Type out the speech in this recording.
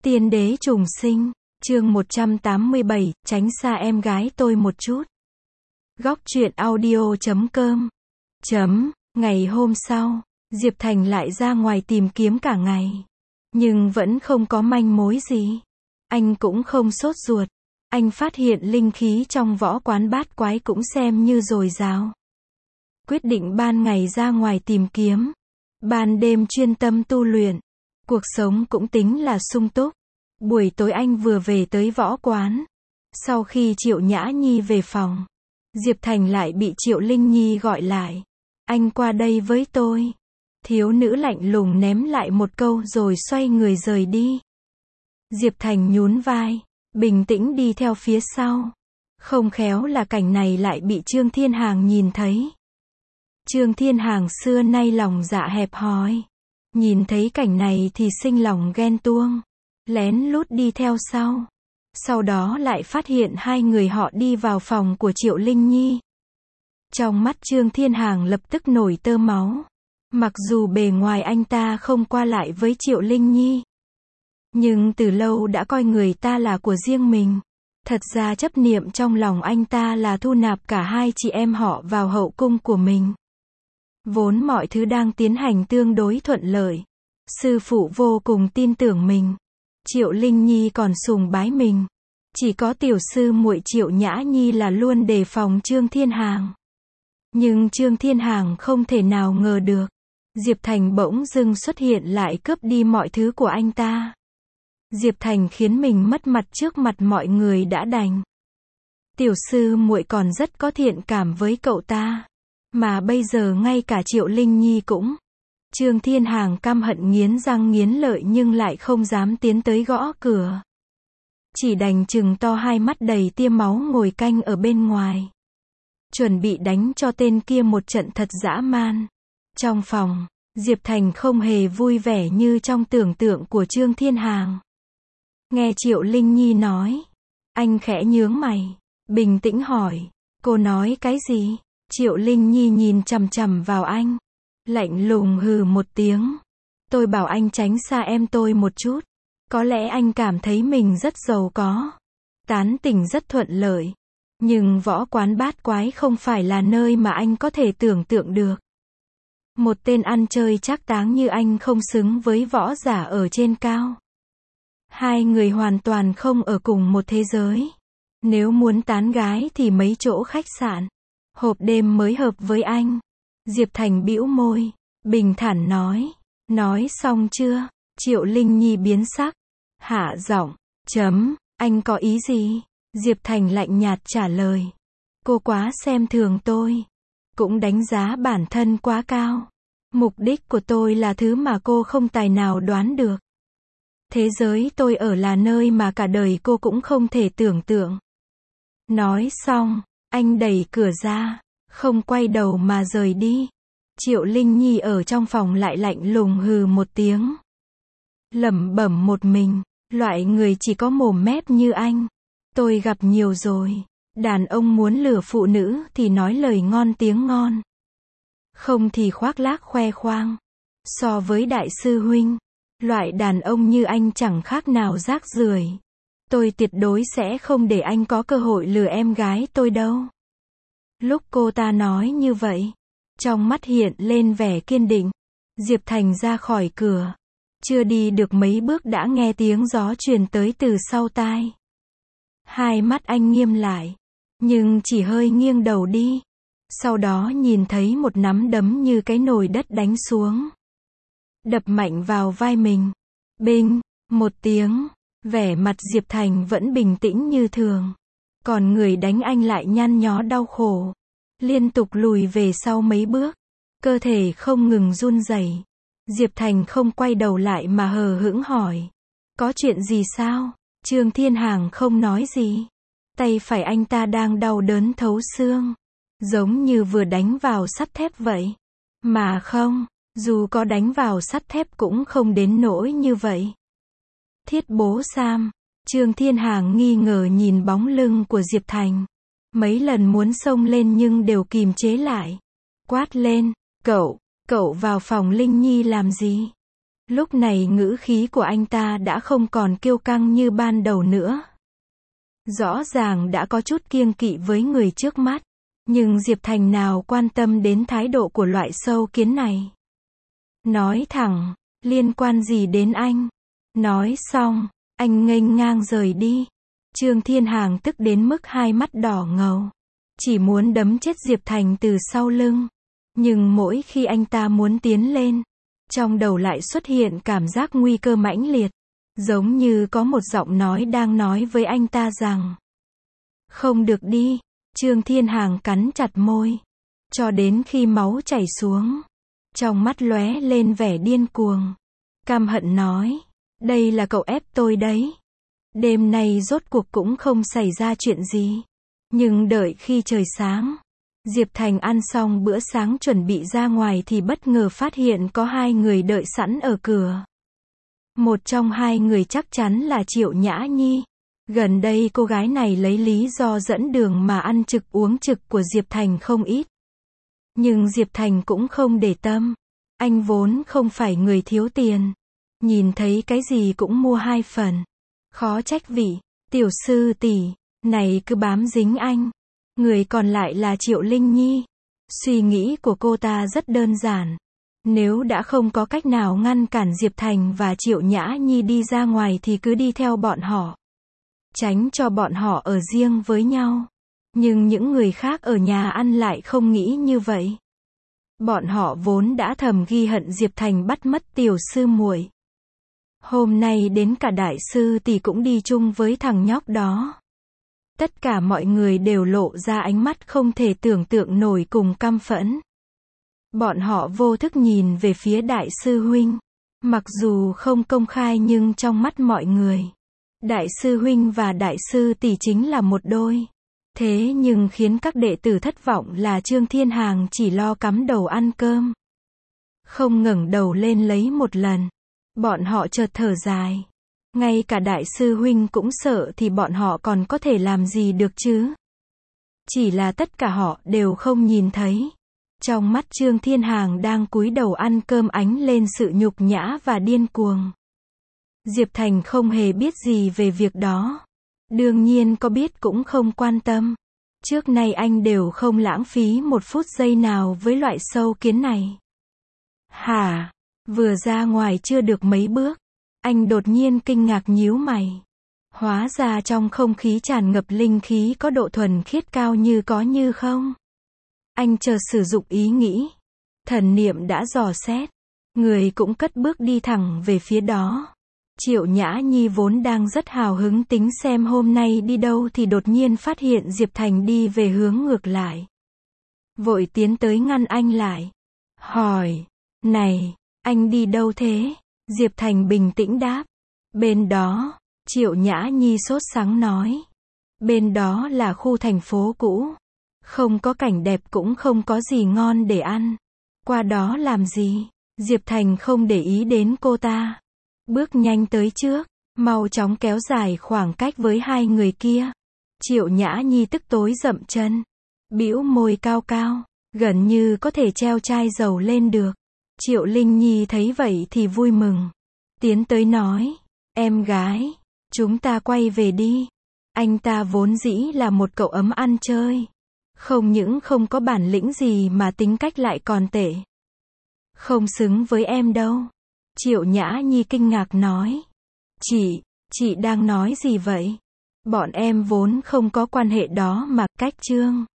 Tiên đế trùng sinh, chương 187, tránh xa em gái tôi một chút. Góc truyện audio.com. Ngày hôm sau, Diệp Thành lại ra ngoài tìm kiếm cả ngày. Nhưng vẫn không có manh mối gì. Anh cũng không sốt ruột. Anh phát hiện linh khí trong võ quán bát quái cũng xem như dồi dào. Quyết định ban ngày ra ngoài tìm kiếm. Ban đêm chuyên tâm tu luyện. Cuộc sống cũng tính là sung túc. Buổi tối anh vừa về tới võ quán. Sau khi Triệu Nhã Nhi về phòng, Diệp Thành lại bị Triệu Linh Nhi gọi lại. Anh qua đây với tôi. Thiếu nữ lạnh lùng ném lại một câu rồi xoay người rời đi. Diệp Thành nhún vai, bình tĩnh đi theo phía sau. Không khéo là cảnh này lại bị Trương Thiên Hàng nhìn thấy. Trương Thiên Hàng xưa nay lòng dạ hẹp hòi. Nhìn thấy cảnh này thì sinh lòng ghen tuông. Lén lút đi theo sau. Sau đó lại phát hiện hai người họ đi vào phòng của Triệu Linh Nhi. Trong mắt Trương Thiên Hàng lập tức nổi tơ máu. Mặc dù bề ngoài anh ta không qua lại với Triệu Linh Nhi, nhưng từ lâu đã coi người ta là của riêng mình. Thật ra chấp niệm trong lòng anh ta là thu nạp cả hai chị em họ vào hậu cung của mình. Vốn mọi thứ đang tiến hành tương đối thuận lợi. Sư phụ vô cùng tin tưởng mình. Triệu Linh Nhi còn sùng bái mình. Chỉ có tiểu sư muội Triệu Nhã Nhi là luôn đề phòng Trương Thiên Hàng. Nhưng Trương Thiên Hàng không thể nào ngờ được. Diệp Thành bỗng dưng xuất hiện lại cướp đi mọi thứ của anh ta. Diệp Thành khiến mình mất mặt trước mặt mọi người đã đành. Tiểu sư muội còn rất có thiện cảm với cậu ta. Mà bây giờ ngay cả Triệu Linh Nhi cũng. Trương Thiên Hàng căm hận nghiến răng nghiến lợi nhưng lại không dám tiến tới gõ cửa. Chỉ đành trừng to hai mắt đầy tia máu ngồi canh ở bên ngoài. Chuẩn bị đánh cho tên kia một trận thật dã man. Trong phòng, Diệp Thành không hề vui vẻ như trong tưởng tượng của Trương Thiên Hàng. Nghe Triệu Linh Nhi nói, anh khẽ nhướng mày, bình tĩnh hỏi, cô nói cái gì? Triệu Linh Nhi nhìn chằm chằm vào anh, lạnh lùng hừ một tiếng. Tôi bảo anh tránh xa em tôi một chút. Có lẽ anh cảm thấy mình rất giàu có, tán tỉnh rất thuận lợi. Nhưng võ quán bát quái không phải là nơi mà anh có thể tưởng tượng được. Một tên ăn chơi trác táng như anh không xứng với võ giả ở trên cao. Hai người hoàn toàn không ở cùng một thế giới. Nếu muốn tán gái thì mấy chỗ khách sạn, hộp đêm mới hợp với anh. Diệp Thành bĩu môi, bình thản nói. Nói xong chưa? Triệu Linh Nhi biến sắc, hạ giọng, anh có ý gì? Diệp Thành lạnh nhạt trả lời. Cô quá xem thường tôi. Cũng đánh giá bản thân quá cao. Mục đích của tôi là thứ mà cô không tài nào đoán được. Thế giới tôi ở là nơi mà cả đời cô cũng không thể tưởng tượng. Nói xong, anh đẩy cửa ra, không quay đầu mà rời đi. Triệu Linh Nhi ở trong phòng lại lạnh lùng hừ một tiếng. Lẩm bẩm một mình, loại người chỉ có mồm mép như anh. Tôi gặp nhiều rồi. Đàn ông muốn lừa phụ nữ thì nói lời ngon tiếng ngon. Không thì khoác lác khoe khoang. So với đại sư huynh, loại đàn ông như anh chẳng khác nào rác rưởi. Tôi tuyệt đối sẽ không để anh có cơ hội lừa em gái tôi đâu. Lúc cô ta nói như vậy, trong mắt hiện lên vẻ kiên định. Diệp Thành ra khỏi cửa. Chưa đi được mấy bước đã nghe tiếng gió truyền tới từ sau tai. Hai mắt anh nghiêm lại, nhưng chỉ hơi nghiêng đầu đi. Sau đó nhìn thấy một nắm đấm như cái nồi đất đánh xuống. Đập mạnh vào vai mình. Binh, một tiếng, vẻ mặt Diệp Thành vẫn bình tĩnh như thường. Còn người đánh anh lại nhăn nhó đau khổ. Liên tục lùi về sau mấy bước. Cơ thể không ngừng run rẩy. Diệp Thành không quay đầu lại mà hờ hững hỏi. Có chuyện gì sao? Trương Thiên Hàng không nói gì. Tay phải anh ta đang đau đớn thấu xương. Giống như vừa đánh vào sắt thép vậy. Mà không, dù có đánh vào sắt thép cũng không đến nỗi như vậy. Thiết bố Sam. Trương Thiên Hàng nghi ngờ nhìn bóng lưng của Diệp Thành. Mấy lần muốn xông lên nhưng đều kìm chế lại. Quát lên, cậu vào phòng Linh Nhi làm gì? Lúc này ngữ khí của anh ta đã không còn kiêu căng như ban đầu nữa. Rõ ràng đã có chút kiêng kỵ với người trước mắt. Nhưng Diệp Thành nào quan tâm đến thái độ của loại sâu kiến này. Nói thẳng, liên quan gì đến anh? Nói xong, anh nghênh ngang rời đi. Trương Thiên Hàng tức đến mức hai mắt đỏ ngầu. Chỉ muốn đấm chết Diệp Thành từ sau lưng. Nhưng mỗi khi anh ta muốn tiến lên, trong đầu lại xuất hiện cảm giác nguy cơ mãnh liệt. Giống như có một giọng nói đang nói với anh ta rằng không được đi. Trương Thiên Hàng cắn chặt môi. Cho đến khi máu chảy xuống. Trong mắt lóe lên vẻ điên cuồng. Căm hận nói. Đây là cậu ép tôi đấy. Đêm nay rốt cuộc cũng không xảy ra chuyện gì. Nhưng đợi khi trời sáng. Diệp Thành ăn xong bữa sáng chuẩn bị ra ngoài thì bất ngờ phát hiện có hai người đợi sẵn ở cửa. Một trong hai người chắc chắn là Triệu Nhã Nhi. Gần đây cô gái này lấy lý do dẫn đường mà ăn trực uống trực của Diệp Thành không ít. Nhưng Diệp Thành cũng không để tâm. Anh vốn không phải người thiếu tiền. Nhìn thấy cái gì cũng mua hai phần. Khó trách vị tiểu sư tỷ này cứ bám dính anh. Người còn lại là Triệu Linh Nhi. Suy nghĩ của cô ta rất đơn giản. Nếu đã không có cách nào ngăn cản Diệp Thành và Triệu Nhã Nhi đi ra ngoài thì cứ đi theo bọn họ. Tránh cho bọn họ ở riêng với nhau. Nhưng những người khác ở nhà ăn lại không nghĩ như vậy. Bọn họ vốn đã thầm ghi hận Diệp Thành bắt mất tiểu sư muội. Hôm nay đến cả đại sư tỷ cũng đi chung với thằng nhóc đó. Tất cả mọi người đều lộ ra ánh mắt không thể tưởng tượng nổi cùng căm phẫn. Bọn họ vô thức nhìn về phía đại sư huynh. Mặc dù không công khai nhưng trong mắt mọi người, đại sư huynh và đại sư tỷ chính là một đôi. Thế nhưng khiến các đệ tử thất vọng là Trương Thiên Hàng chỉ lo cắm đầu ăn cơm. Không ngẩng đầu lên lấy một lần. Bọn họ chợt thở dài. Ngay cả đại sư huynh cũng sợ thì bọn họ còn có thể làm gì được chứ? Chỉ là tất cả họ đều không nhìn thấy. Trong mắt Trương Thiên Hàng đang cúi đầu ăn cơm ánh lên sự nhục nhã và điên cuồng. Diệp Thành không hề biết gì về việc đó. Đương nhiên có biết cũng không quan tâm. Trước nay anh đều không lãng phí một phút giây nào với loại sâu kiến này. Hả? Vừa ra ngoài chưa được mấy bước. Anh đột nhiên kinh ngạc nhíu mày. Hóa ra trong không khí tràn ngập linh khí có độ thuần khiết cao như có như không. Anh chờ sử dụng ý nghĩ. Thần niệm đã dò xét. Người cũng cất bước đi thẳng về phía đó. Triệu Nhã Nhi vốn đang rất hào hứng tính xem hôm nay đi đâu thì đột nhiên phát hiện Diệp Thành đi về hướng ngược lại. Vội tiến tới ngăn anh lại. Hỏi. Này, anh đi đâu thế? Diệp Thành bình tĩnh đáp. Bên đó. Triệu Nhã Nhi sốt sắng nói. Bên đó là khu thành phố cũ. Không có cảnh đẹp cũng không có gì ngon để ăn. Qua đó làm gì? Diệp Thành không để ý đến cô ta. Bước nhanh tới trước. Mau chóng kéo dài khoảng cách với hai người kia. Triệu Nhã Nhi tức tối dậm chân. Bĩu môi cao cao. Gần như có thể treo chai dầu lên được. Triệu Linh Nhi thấy vậy thì vui mừng. Tiến tới nói. Em gái. Chúng ta quay về đi. Anh ta vốn dĩ là một cậu ấm ăn chơi. Không những không có bản lĩnh gì mà tính cách lại còn tệ. Không xứng với em đâu. Triệu Nhã Nhi kinh ngạc nói. Chị đang nói gì vậy? Bọn em vốn không có quan hệ đó mà, cách Trương